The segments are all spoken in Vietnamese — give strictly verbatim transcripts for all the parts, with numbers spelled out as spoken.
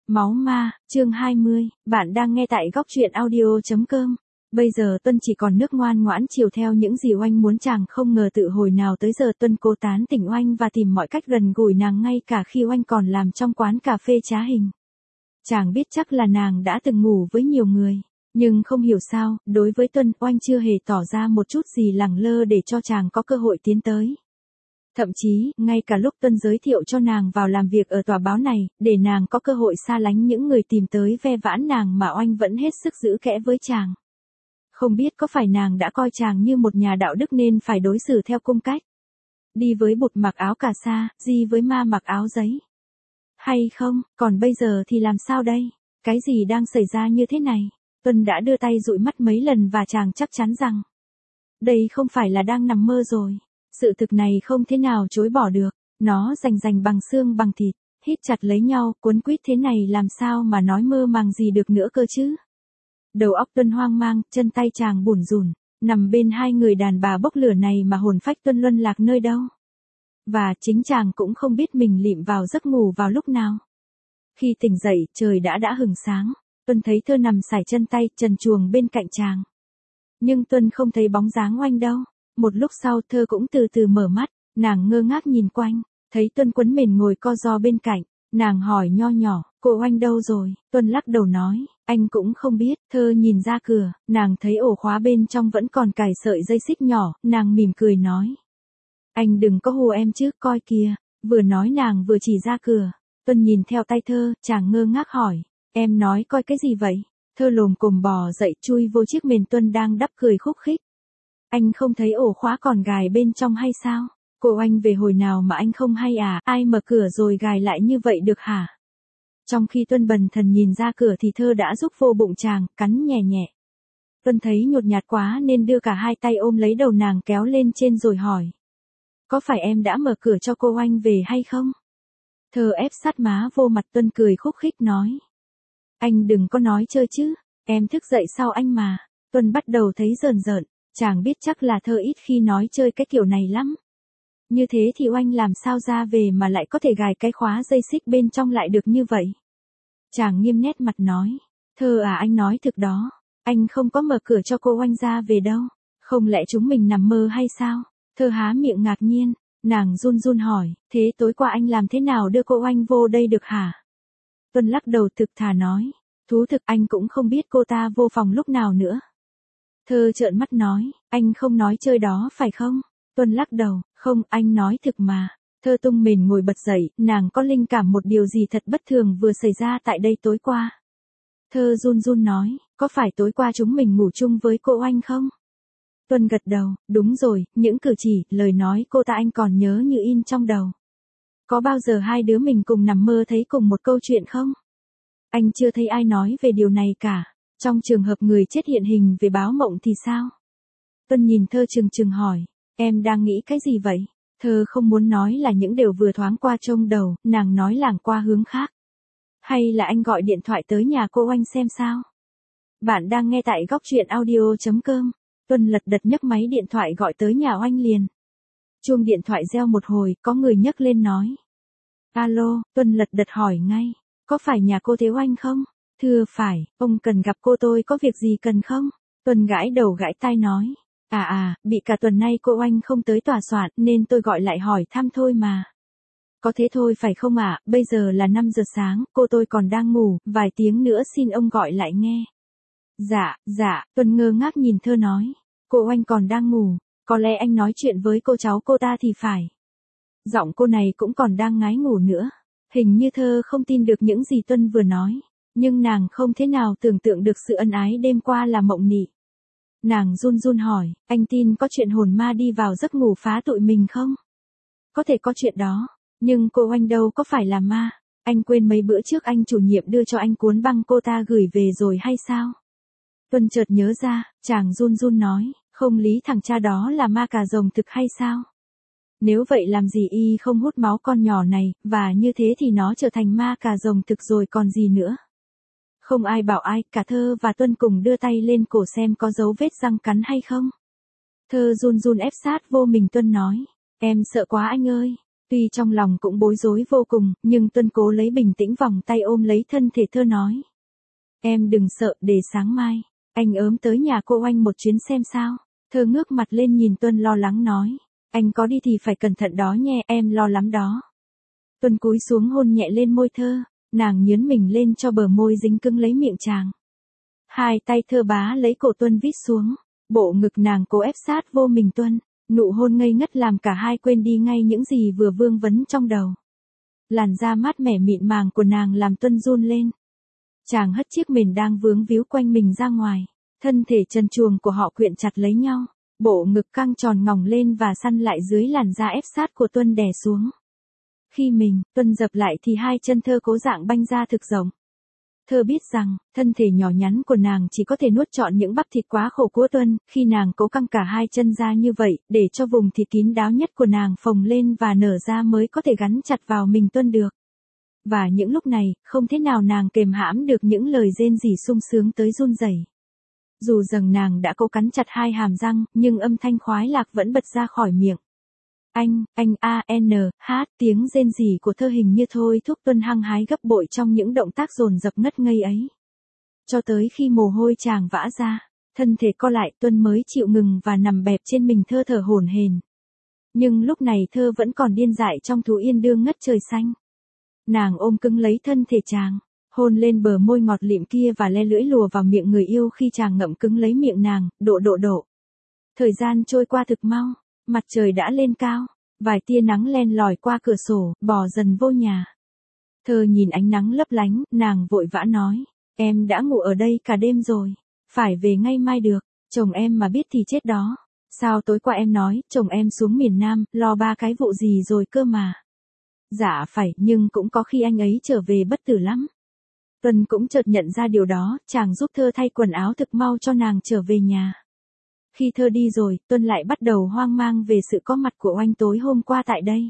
Máu ma, chương hai mươi, bạn đang nghe tại góc truyện audio chấm com. Bây giờ Tuân chỉ còn nước ngoan ngoãn chiều theo những gì Oanh muốn, chàng không ngờ tự hồi nào tới giờ Tuân cố tán tỉnh Oanh và tìm mọi cách gần gũi nàng ngay cả khi Oanh còn làm trong quán cà phê trá hình. Chàng biết chắc là nàng đã từng ngủ với nhiều người, nhưng không hiểu sao, đối với Tuân, Oanh chưa hề tỏ ra một chút gì lẳng lơ để cho chàng có cơ hội tiến tới. Thậm chí, ngay cả lúc Tuân giới thiệu cho nàng vào làm việc ở tòa báo này, để nàng có cơ hội xa lánh những người tìm tới ve vãn nàng mà Oanh vẫn hết sức giữ kẽ với chàng. Không biết có phải nàng đã coi chàng như một nhà đạo đức nên phải đối xử theo cung cách. Đi với bụt mặc áo cà sa, di với ma mặc áo giấy. Hay không, còn bây giờ thì làm sao đây? Cái gì đang xảy ra như thế này? Tuân đã đưa tay dụi mắt mấy lần và chàng chắc chắn rằng đây không phải là đang nằm mơ rồi. Sự thực này không thể nào chối bỏ được, nó rành rành bằng xương bằng thịt, hít chặt lấy nhau, cuốn quýt thế này làm sao mà nói mơ màng gì được nữa cơ chứ. Đầu óc Tuân hoang mang, chân tay chàng bủn rủn, nằm bên hai người đàn bà bốc lửa này mà hồn phách Tuân luân lạc nơi đâu. Và chính chàng cũng không biết mình lịm vào giấc ngủ vào lúc nào. Khi tỉnh dậy, trời đã đã hừng sáng, Tuân thấy Thơ nằm sải chân tay, trần truồng bên cạnh chàng. Nhưng Tuân không thấy bóng dáng Oanh đâu. Một lúc sau Thơ cũng từ từ mở mắt, nàng ngơ ngác nhìn quanh, thấy Tuân quấn mền ngồi co ro bên cạnh, nàng hỏi nho nhỏ, cô Oanh đâu rồi? Tuân lắc đầu nói, anh cũng không biết. Thơ nhìn ra cửa, nàng thấy ổ khóa bên trong vẫn còn cài sợi dây xích nhỏ, nàng mỉm cười nói, anh đừng có hù em chứ, coi kìa. Vừa nói nàng vừa chỉ ra cửa. Tuân nhìn theo tay Thơ, chàng ngơ ngác hỏi, em nói coi cái gì vậy? Thơ lồm cồm bò dậy chui vô chiếc mền Tuân đang đắp cười khúc khích. Anh không thấy ổ khóa còn gài bên trong hay sao? Cô Oanh về hồi nào mà anh không hay à? Ai mở cửa rồi gài lại như vậy được hả? Trong khi Tuân bần thần nhìn ra cửa thì Thơ đã giúp vô bụng chàng, cắn nhẹ nhẹ. Tuân thấy nhột nhạt quá nên đưa cả hai tay ôm lấy đầu nàng kéo lên trên rồi hỏi, có phải em đã mở cửa cho cô Oanh về hay không? Thơ ép sát má vô mặt Tuân cười khúc khích nói, anh đừng có nói chơi chứ, em thức dậy sau anh mà. Tuân bắt đầu thấy rờn rợn. Chàng biết chắc là Thơ ít khi nói chơi cái kiểu này lắm. Như thế thì Oanh làm sao ra về mà lại có thể gài cái khóa dây xích bên trong lại được như vậy? Chàng nghiêm nét mặt nói, Thơ à, anh nói thực đó, anh không có mở cửa cho cô Oanh ra về đâu. Không lẽ chúng mình nằm mơ hay sao? Thơ há miệng ngạc nhiên, nàng run run hỏi, thế tối qua anh làm thế nào đưa cô Oanh vô đây được hả? Tuân lắc đầu thực thà nói, thú thực anh cũng không biết cô ta vô phòng lúc nào nữa. Thơ trợn mắt nói, anh không nói chơi đó phải không? Tuân lắc đầu, không, anh nói thực mà. Thơ tung mền ngồi bật dậy, nàng có linh cảm một điều gì thật bất thường vừa xảy ra tại đây tối qua. Thơ run run nói, có phải tối qua chúng mình ngủ chung với cô Oanh không? Tuân gật đầu, đúng rồi, những cử chỉ, lời nói cô ta anh còn nhớ như in trong đầu. Có bao giờ hai đứa mình cùng nằm mơ thấy cùng một câu chuyện không? Anh chưa thấy ai nói về điều này cả. Trong trường hợp người chết hiện hình về báo mộng thì sao? Tuân nhìn Thơ chừng chừng hỏi, em đang nghĩ cái gì vậy? Thơ không muốn nói là những điều vừa thoáng qua trong đầu, nàng nói lảng qua hướng khác. Hay là anh gọi điện thoại tới nhà cô Oanh xem sao? Bạn đang nghe tại góc truyện audio chấm com. Tuân lật đật nhấc máy điện thoại gọi tới nhà Oanh liền. Chuông điện thoại reo một hồi, có người nhấc lên nói. Alo, Tuân lật đật hỏi ngay, có phải nhà cô Thế Oanh không? Thưa phải, ông cần gặp cô, tôi có việc gì cần không? Tuân gãi đầu gãi tai nói, à à, bị cả tuần nay cô Oanh không tới tòa soạn nên tôi gọi lại hỏi thăm thôi mà. Có thế thôi phải không ạ? À? Bây giờ là năm giờ sáng, cô tôi còn đang ngủ, vài tiếng nữa xin ông gọi lại nghe. Dạ, dạ, Tuân ngơ ngác nhìn Thơ nói, cô Oanh còn đang ngủ, có lẽ anh nói chuyện với cô cháu cô ta thì phải. Giọng cô này cũng còn đang ngái ngủ nữa. Hình như Thơ không tin được những gì Tuân vừa nói. Nhưng nàng không thế nào tưởng tượng được sự ân ái đêm qua là mộng nị. Nàng run run hỏi, anh tin có chuyện hồn ma đi vào giấc ngủ phá tụi mình không? Có thể có chuyện đó, nhưng cô Oanh đâu có phải là ma. Anh quên mấy bữa trước anh chủ nhiệm đưa cho anh cuốn băng cô ta gửi về rồi hay sao? Tuân chợt nhớ ra, chàng run run nói, không lý thằng cha đó là ma cà rồng thực hay sao? Nếu vậy làm gì y không hút máu con nhỏ này, và như thế thì nó trở thành ma cà rồng thực rồi còn gì nữa. Không ai bảo ai, cả Thơ và Tuân cùng đưa tay lên cổ xem có dấu vết răng cắn hay không. Thơ run run ép sát vô mình Tuân nói, em sợ quá anh ơi, Tuy trong lòng cũng bối rối vô cùng, nhưng Tuân cố lấy bình tĩnh vòng tay ôm lấy thân thể thơ nói. Em đừng sợ, để sáng mai, anh ớm tới nhà cô Oanh một chuyến xem sao. Thơ ngước mặt lên nhìn Tuân lo lắng nói. Anh có đi thì phải cẩn thận đó nhé, em lo lắm đó. Tuân cúi xuống hôn nhẹ lên môi thơ, nàng nhướn mình lên cho bờ môi dính cứng lấy miệng chàng. Hai tay thơ bá lấy cổ Tuân vít xuống, bộ ngực nàng cố ép sát vô mình Tuân, nụ hôn ngây ngất làm cả hai quên đi ngay những gì vừa vương vấn trong đầu. Làn da mát mẻ mịn màng của nàng làm Tuân run lên. Chàng hất chiếc mền đang vướng víu quanh mình ra ngoài, thân thể trần truồng của họ quyện chặt lấy nhau, bộ ngực căng tròn ngỏng lên và săn lại dưới làn da ép sát của Tuân đè xuống. Khi mình, Tuân dập lại thì hai chân thơ cố dạng banh ra thực rộng. Thơ biết rằng, thân thể nhỏ nhắn của nàng chỉ có thể nuốt trọn những bắp thịt quá khổ của Tuân, khi nàng cố căng cả hai chân ra như vậy, để cho vùng thịt kín đáo nhất của nàng phồng lên và nở ra mới có thể gắn chặt vào mình Tuân được. Và những lúc này, không thế nào nàng kềm hãm được những lời rên rỉ sung sướng tới run rẩy. Dù rằng nàng đã cố cắn chặt hai hàm răng, nhưng âm thanh khoái lạc vẫn bật ra khỏi miệng. Anh, anh a n h, tiếng rên rỉ của thơ hình như thôi thúc Tuân hăng hái gấp bội trong những động tác dồn dập ngất ngây ấy. Cho tới khi mồ hôi chàng vã ra, thân thể co lại Tuân mới chịu ngừng và nằm bẹp trên mình thơ thở hổn hển. Nhưng lúc này thơ vẫn còn điên dại trong thú yên đương ngất trời xanh. Nàng ôm cứng lấy thân thể chàng, hôn lên bờ môi ngọt lịm kia và le lưỡi lùa vào miệng người yêu khi chàng ngậm cứng lấy miệng nàng, độ độ độ. Thời gian trôi qua thực mau, mặt trời đã lên cao, vài tia nắng len lỏi qua cửa sổ, bò dần vô nhà. Thơ nhìn ánh nắng lấp lánh, nàng vội vã nói, em đã ngủ ở đây cả đêm rồi, phải về ngay mai được, chồng em mà biết thì chết đó. Sao tối qua em nói, chồng em xuống miền Nam, lo ba cái vụ gì rồi cơ mà. Dạ phải, nhưng cũng có khi anh ấy trở về bất tử lắm. Tuân cũng chợt nhận ra điều đó, chàng giúp thơ thay quần áo thực mau cho nàng trở về nhà. Khi thơ đi rồi, Tuân lại bắt đầu hoang mang về sự có mặt của Oanh tối hôm qua tại đây.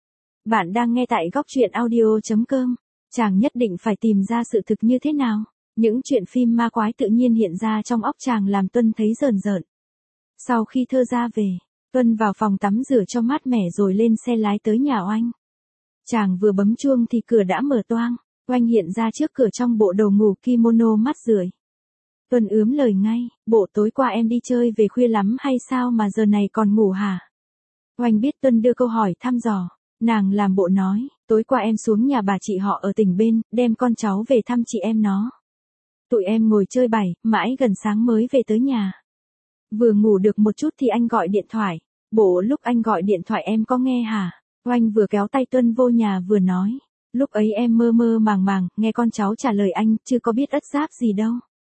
Bạn đang nghe tại góc truyện audio chấm com. Chàng nhất định phải tìm ra sự thực như thế nào. Những chuyện phim ma quái tự nhiên hiện ra trong óc chàng làm Tuân thấy rờn rợn. Sau khi thơ ra về, Tuân vào phòng tắm rửa cho mát mẻ rồi lên xe lái tới nhà Oanh. Chàng vừa bấm chuông thì cửa đã mở toang, Oanh hiện ra trước cửa trong bộ đồ ngủ kimono mát rượi. Tuân ướm lời ngay, bộ tối qua em đi chơi về khuya lắm hay sao mà giờ này còn ngủ hả? Oanh biết Tuân đưa câu hỏi thăm dò, nàng làm bộ nói, tối qua em xuống nhà bà chị họ ở tỉnh bên, đem con cháu về thăm chị em nó. Tụi em ngồi chơi bày, mãi gần sáng mới về tới nhà. Vừa ngủ được một chút thì anh gọi điện thoại, bộ lúc anh gọi điện thoại em có nghe hả? Oanh vừa kéo tay Tuân vô nhà vừa nói, lúc ấy em mơ mơ màng màng, nghe con cháu trả lời anh, chứ có biết ất giáp gì đâu.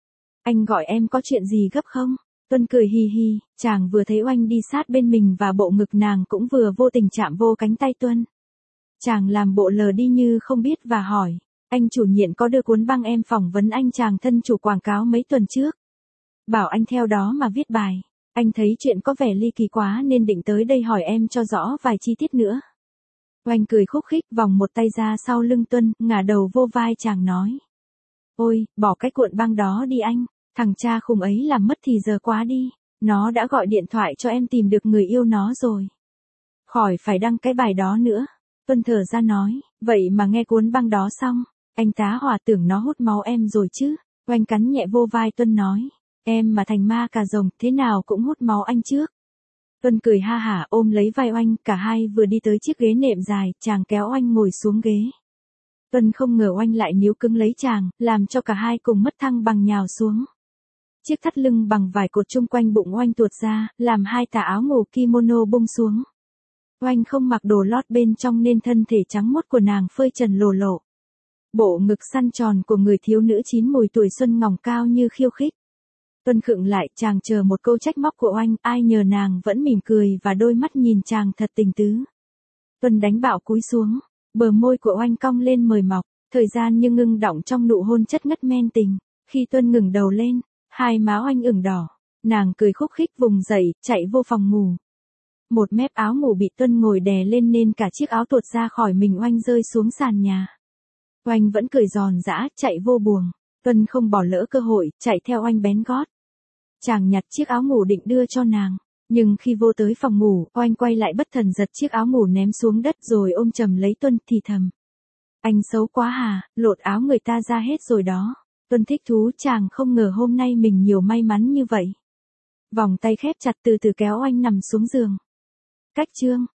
Anh gọi em có chuyện gì gấp không? Tuân cười hì hì, chàng vừa thấy Oanh đi sát bên mình và bộ ngực nàng cũng vừa vô tình chạm vô cánh tay Tuân. Chàng làm bộ lờ đi như không biết và hỏi, anh chủ nhiệm có đưa cuốn băng em phỏng vấn anh chàng thân chủ quảng cáo mấy tuần trước. Bảo anh theo đó mà viết bài, anh thấy chuyện có vẻ ly kỳ quá nên định tới đây hỏi em cho rõ vài chi tiết nữa. Oanh cười khúc khích vòng một tay ra sau lưng Tuân, ngả đầu vô vai chàng nói. Ôi, bỏ cái cuộn băng đó đi anh, thằng cha khùng ấy làm mất thì giờ quá đi, nó đã gọi điện thoại cho em tìm được người yêu nó rồi. Khỏi phải đăng cái bài đó nữa. Tuân thở ra nói, vậy mà nghe cuốn băng đó xong, anh tá hỏa tưởng nó hút máu em rồi chứ. Oanh cắn nhẹ vô vai Tuân nói, em mà thành ma cà rồng thế nào cũng hút máu anh trước. Tuân cười ha hả ôm lấy vai Oanh, cả hai vừa đi tới chiếc ghế nệm dài, chàng kéo Oanh ngồi xuống ghế. Tuân không ngờ Oanh lại níu cứng lấy chàng, làm cho cả hai cùng mất thăng bằng nhào xuống. Chiếc thắt lưng bằng vải cột chung quanh bụng Oanh tuột ra, làm hai tà áo ngủ kimono bung xuống. Oanh không mặc đồ lót bên trong nên thân thể trắng muốt của nàng phơi trần lồ lộ. Bộ ngực săn tròn của người thiếu nữ chín mùi tuổi xuân ngỏng cao như khiêu khích. Tuân khựng lại, chàng chờ một câu trách móc của Oanh, ai nhờ nàng vẫn mỉm cười và đôi mắt nhìn chàng thật tình tứ. Tuân đánh bạo cúi xuống, bờ môi của Oanh cong lên mời mọc, thời gian như ngưng đọng trong nụ hôn chất ngất men tình. Khi Tuân ngừng đầu lên, hai má Oanh ửng đỏ, nàng cười khúc khích vùng dậy, chạy vô phòng ngủ. Một mép áo ngủ bị Tuân ngồi đè lên nên cả chiếc áo tuột ra khỏi mình Oanh rơi xuống sàn nhà. Oanh vẫn cười giòn giã, chạy vô buồng. Tuân không bỏ lỡ cơ hội, chạy theo Oanh bén gót. Chàng nhặt chiếc áo ngủ định đưa cho nàng, Nhưng khi vô tới phòng ngủ, Oanh quay lại bất thần giật chiếc áo ngủ ném xuống đất rồi ôm chầm lấy Tuân thì thầm. Anh xấu quá hà, lột áo người ta ra hết rồi đó. Tuân thích thú, chàng không ngờ hôm nay mình nhiều may mắn như vậy. Vòng tay khép chặt từ từ kéo Oanh nằm xuống giường. Cách chương